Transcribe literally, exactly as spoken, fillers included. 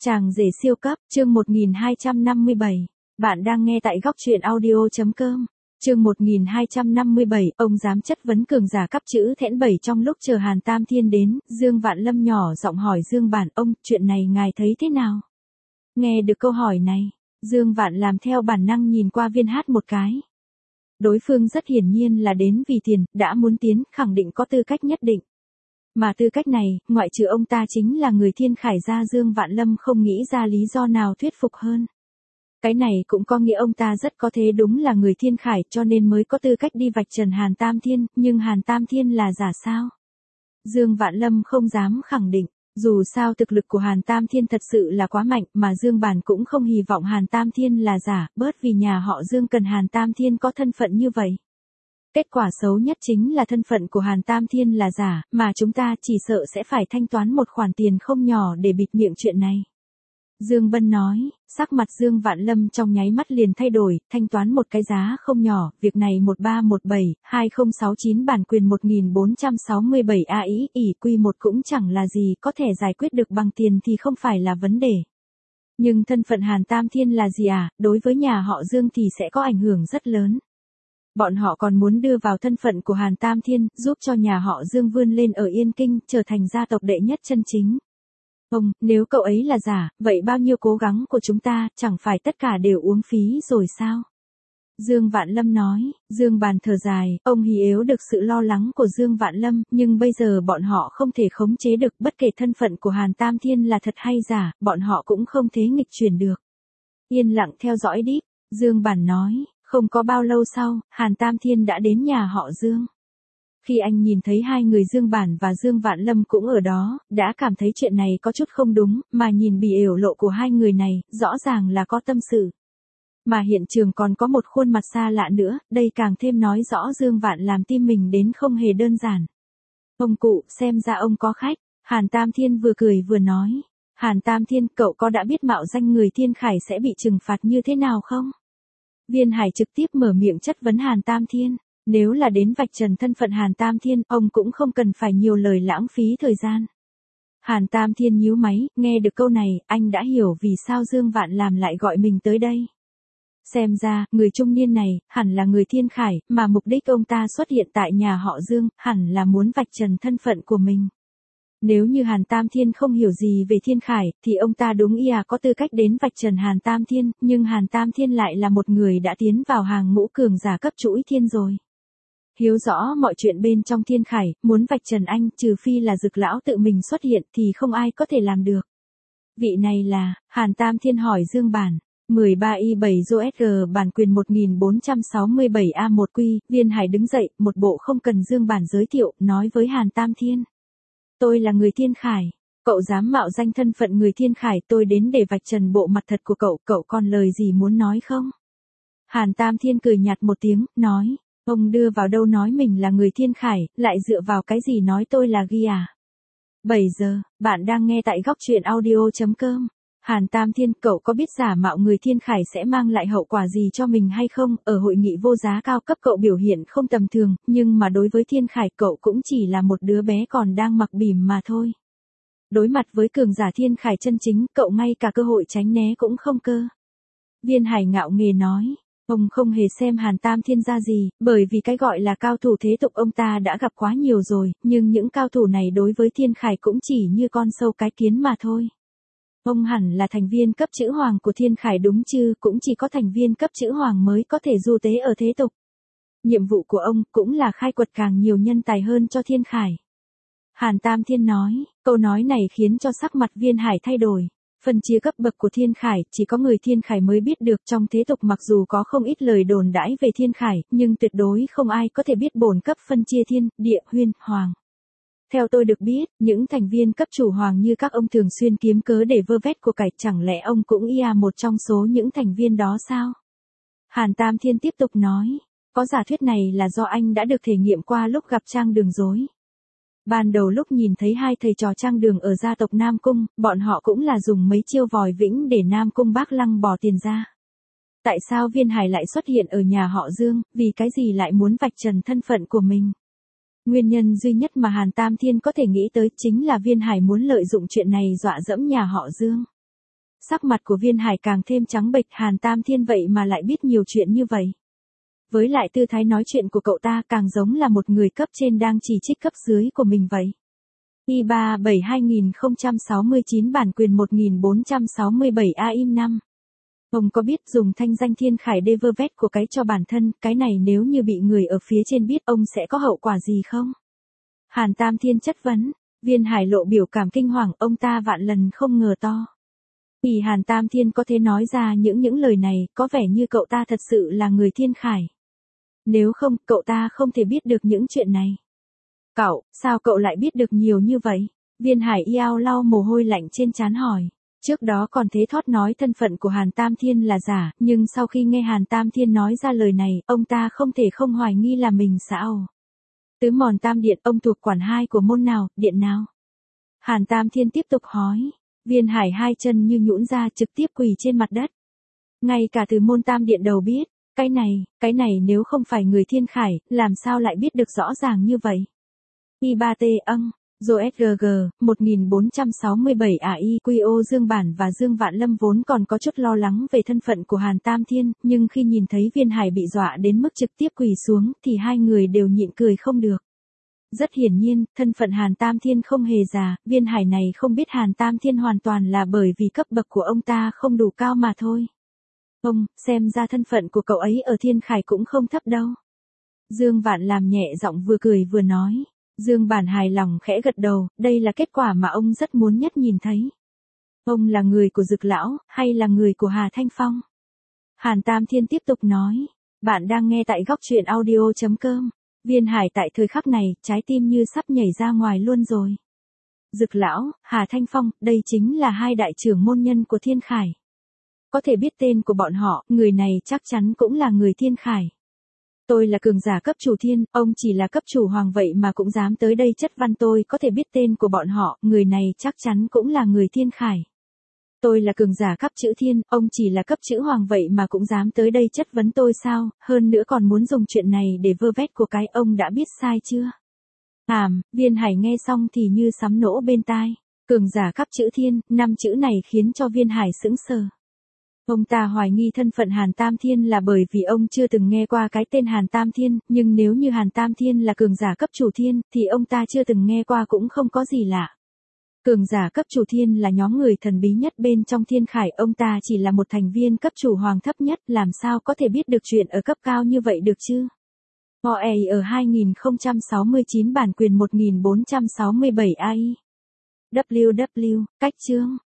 Chàng rể siêu cấp, chương một nghìn hai trăm năm mươi bảy. Bạn đang nghe tại góc truyện audio chấm com. Chương một nghìn hai trăm năm mươi bảy, ông dám chất vấn cường giả cấp chữ thẽn bảy. Trong lúc chờ Hàn Tam Thiên đến, Dương Vạn Lâm nhỏ giọng hỏi Dương Bản, ông, chuyện này ngài thấy thế nào? Nghe được câu hỏi này, Dương Vạn làm theo bản năng nhìn qua Viên Hát một cái. Đối phương rất hiển nhiên là đến vì tiền, đã muốn tiến, khẳng định có tư cách nhất định. Mà tư cách này, ngoại trừ ông ta chính là người thiên khải gia. Dương Vạn Lâm không nghĩ ra lý do nào thuyết phục hơn. Cái này cũng có nghĩa ông ta rất có thể đúng là người thiên khải cho nên mới có tư cách đi vạch trần Hàn Tam Thiên, nhưng Hàn Tam Thiên là giả sao? Dương Vạn Lâm không dám khẳng định, dù sao thực lực của Hàn Tam Thiên thật sự là quá mạnh mà Dương Bản cũng không hy vọng Hàn Tam Thiên là giả, bớt vì nhà họ Dương cần Hàn Tam Thiên có thân phận như vậy. Kết quả xấu nhất chính là thân phận của Hàn Tam Thiên là giả, mà chúng ta chỉ sợ sẽ phải thanh toán một khoản tiền không nhỏ để bịt miệng chuyện này. Dương Bân nói, sắc mặt Dương Vạn Lâm trong nháy mắt liền thay đổi, thanh toán một cái giá không nhỏ, việc này một ba một bảy, hai không sáu chín bản quyền một nghìn bốn trăm sáu mươi bảy a ý, ỷ quy một cũng chẳng là gì, có thể giải quyết được bằng tiền thì không phải là vấn đề. Nhưng thân phận Hàn Tam Thiên là gì à, đối với nhà họ Dương thì sẽ có ảnh hưởng rất lớn. Bọn họ còn muốn đưa vào thân phận của Hàn Tam Thiên, giúp cho nhà họ Dương vươn lên ở Yên Kinh, trở thành gia tộc đệ nhất chân chính. Ông, nếu cậu ấy là giả, vậy bao nhiêu cố gắng của chúng ta, chẳng phải tất cả đều uống phí rồi sao? Dương Vạn Lâm nói, Dương Bàn thở dài, ông hỉ yếu được sự lo lắng của Dương Vạn Lâm, nhưng bây giờ bọn họ không thể khống chế được, bất kể thân phận của Hàn Tam Thiên là thật hay giả, bọn họ cũng không thể nghịch chuyển được. Yên lặng theo dõi đi, Dương Bản nói. Không có bao lâu sau, Hàn Tam Thiên đã đến nhà họ Dương. Khi anh nhìn thấy hai người Dương Bản và Dương Vạn Lâm cũng ở đó, đã cảm thấy chuyện này có chút không đúng, mà nhìn bì ểu lộ của hai người này, rõ ràng là có tâm sự. Mà hiện trường còn có một khuôn mặt xa lạ nữa, đây càng thêm nói rõ Dương Vạn làm tim mình đến không hề đơn giản. Ông cụ, xem ra ông có khách, Hàn Tam Thiên vừa cười vừa nói. Hàn Tam Thiên, cậu có đã biết mạo danh người thiên khải sẽ bị trừng phạt như thế nào không? Viên Hải trực tiếp mở miệng chất vấn Hàn Tam Thiên, nếu là đến vạch trần thân phận Hàn Tam Thiên, ông cũng không cần phải nhiều lời lãng phí thời gian. Hàn Tam Thiên nhíu máy, nghe được câu này, anh đã hiểu vì sao Dương Vạn làm lại gọi mình tới đây. Xem ra, người trung niên này, hẳn là người thiên khải, mà mục đích ông ta xuất hiện tại nhà họ Dương, hẳn là muốn vạch trần thân phận của mình. Nếu như Hàn Tam Thiên không hiểu gì về thiên khải, thì ông ta đúng ia có tư cách đến vạch trần Hàn Tam Thiên, nhưng Hàn Tam Thiên lại là một người đã tiến vào hàng ngũ cường giả cấp chuỗi thiên rồi. Hiếu rõ mọi chuyện bên trong thiên khải, muốn vạch trần anh, trừ phi là Dực lão tự mình xuất hiện thì không ai có thể làm được. Vị này là, Hàn Tam Thiên hỏi Dương Bản, mười ba i bảy dô ét giê bản quyền một nghìn bốn trăm sáu mươi bảy a một quy, Viên Hải đứng dậy, một bộ không cần Dương Bản giới thiệu, nói với Hàn Tam Thiên. Tôi là người thiên khải, cậu dám mạo danh thân phận người thiên khải, tôi đến để vạch trần bộ mặt thật của cậu, cậu còn lời gì muốn nói không? Hàn Tam Thiên cười nhạt một tiếng, nói, ông đưa vào đâu nói mình là người thiên khải, lại dựa vào cái gì nói tôi là ghi à? bảy giờ, bạn đang nghe tại góc truyện audio chấm com. Hàn Tam Thiên, cậu có biết giả mạo người thiên khải sẽ mang lại hậu quả gì cho mình hay không? Ở hội nghị vô giá cao cấp cậu biểu hiện không tầm thường, nhưng mà đối với thiên khải cậu cũng chỉ là một đứa bé còn đang mặc bỉm mà thôi. Đối mặt với cường giả thiên khải chân chính, cậu ngay cả cơ hội tránh né cũng không cơ. Viên Hải ngạo nghễ nói, ông không hề xem Hàn Tam Thiên ra gì, bởi vì cái gọi là cao thủ thế tục ông ta đã gặp quá nhiều rồi, nhưng những cao thủ này đối với thiên khải cũng chỉ như con sâu cái kiến mà thôi. Ông hẳn là thành viên cấp chữ hoàng của thiên khải đúng chứ, cũng chỉ có thành viên cấp chữ hoàng mới có thể du tế ở thế tục. Nhiệm vụ của ông cũng là khai quật càng nhiều nhân tài hơn cho thiên khải. Hàn Tam Thiên nói, câu nói này khiến cho sắc mặt Viên Hải thay đổi. Phân chia cấp bậc của thiên khải, chỉ có người thiên khải mới biết được, trong thế tục mặc dù có không ít lời đồn đãi về thiên khải, nhưng tuyệt đối không ai có thể biết bổn cấp phân chia thiên, địa, huyên, hoàng. Theo tôi được biết, những thành viên cấp chủ hoàng như các ông thường xuyên kiếm cớ để vơ vét của cải, chẳng lẽ ông cũng ia một trong số những thành viên đó sao? Hàn Tam Thiên tiếp tục nói, có giả thuyết này là do anh đã được thể nghiệm qua lúc gặp Trang Đường dối. Ban đầu lúc nhìn thấy hai thầy trò Trang Đường ở gia tộc Nam Cung, bọn họ cũng là dùng mấy chiêu vòi vĩnh để Nam Cung Bác Lăng bỏ tiền ra. Tại sao Viên Hải lại xuất hiện ở nhà họ Dương, vì cái gì lại muốn vạch trần thân phận của mình? Nguyên nhân duy nhất mà Hàn Tam Thiên có thể nghĩ tới chính là Viên Hải muốn lợi dụng chuyện này dọa dẫm nhà họ Dương. Sắc mặt của Viên Hải càng thêm trắng bệch, Hàn Tam Thiên vậy mà lại biết nhiều chuyện như vậy. Với lại tư thái nói chuyện của cậu ta càng giống là một người cấp trên đang chỉ trích cấp dưới của mình vậy. I ba bảy hai không sáu chín bản quyền một nghìn bốn trăm sáu mươi bảy A im năm. Ông có biết dùng thanh danh Thiên Khải đê vơ vét của cái cho bản thân, cái này nếu như bị người ở phía trên biết ông sẽ có hậu quả gì không? Hàn Tam Thiên chất vấn. Viên Hải lộ biểu cảm kinh hoàng, ông ta vạn lần không ngờ to. Vì Hàn Tam Thiên có thể nói ra những những lời này, có vẻ như cậu ta thật sự là người Thiên Khải. Nếu không, cậu ta không thể biết được những chuyện này. Cậu, sao cậu lại biết được nhiều như vậy? Viên Hải Yao lau mồ hôi lạnh trên trán hỏi. Trước đó còn thế thót nói thân phận của Hàn Tam Thiên là giả, nhưng sau khi nghe Hàn Tam Thiên nói ra lời này, ông ta không thể không hoài nghi là mình sao. Tứ mòn tam điện, ông thuộc quản hai của môn nào, điện nào? Hàn Tam Thiên tiếp tục hỏi. Viên Hải hai chân như nhũn ra, trực tiếp quỳ trên mặt đất. Ngay cả từ môn tam điện đầu biết, cái này, cái này nếu không phải người Thiên Khải, làm sao lại biết được rõ ràng như vậy? I ba T âng, rồi ét giê giê, một nghìn bốn trăm sáu mươi bảy A I Q O Dương Bản và Dương Vạn Lâm vốn còn có chút lo lắng về thân phận của Hàn Tam Thiên, nhưng khi nhìn thấy Viên Hải bị dọa đến mức trực tiếp quỳ xuống, thì hai người đều nhịn cười không được. Rất hiển nhiên, thân phận Hàn Tam Thiên không hề già, Viên Hải này không biết Hàn Tam Thiên hoàn toàn là bởi vì cấp bậc của ông ta không đủ cao mà thôi. Ông, xem ra thân phận của cậu ấy ở Thiên Khải cũng không thấp đâu. Dương Vạn làm nhẹ giọng vừa cười vừa nói. Dương Bản hài lòng khẽ gật đầu, đây là kết quả mà ông rất muốn nhất nhìn thấy. Ông là người của Dực Lão, hay là người của Hà Thanh Phong? Hàn Tam Thiên tiếp tục nói. Bạn đang nghe tại góc truyện audio chấm com. Viên Hải tại thời khắc này, trái tim như sắp nhảy ra ngoài luôn rồi. Dực Lão, Hà Thanh Phong, đây chính là hai đại trưởng môn nhân của Thiên Khải. Có thể biết tên của bọn họ, người này chắc chắn cũng là người Thiên Khải. Tôi là cường giả cấp chủ thiên, ông chỉ là cấp chủ hoàng vậy mà cũng dám tới đây chất văn tôi, có thể biết tên của bọn họ, người này chắc chắn cũng là người Thiên Khải. Tôi là cường giả cấp chữ thiên, ông chỉ là cấp chữ hoàng vậy mà cũng dám tới đây chất vấn tôi sao, hơn nữa còn muốn dùng chuyện này để vơ vét của cái, ông đã biết sai chưa? Àm, Viên Hải nghe xong thì như sấm nổ bên tai. Cường giả cấp chữ thiên, năm chữ này khiến cho Viên Hải sững sờ. Ông ta hoài nghi thân phận Hàn Tam Thiên là bởi vì ông chưa từng nghe qua cái tên Hàn Tam Thiên, nhưng nếu như Hàn Tam Thiên là cường giả cấp chủ thiên, thì ông ta chưa từng nghe qua cũng không có gì lạ. Cường giả cấp chủ thiên là nhóm người thần bí nhất bên trong Thiên Khải, ông ta chỉ là một thành viên cấp chủ hoàng thấp nhất, làm sao có thể biết được chuyện ở cấp cao như vậy được chứ? o e ở hai nghìn không trăm sáu mươi chín bản quyền một nghìn bốn trăm sáu mươi bảy A I. vê kép vê kép, cách chương.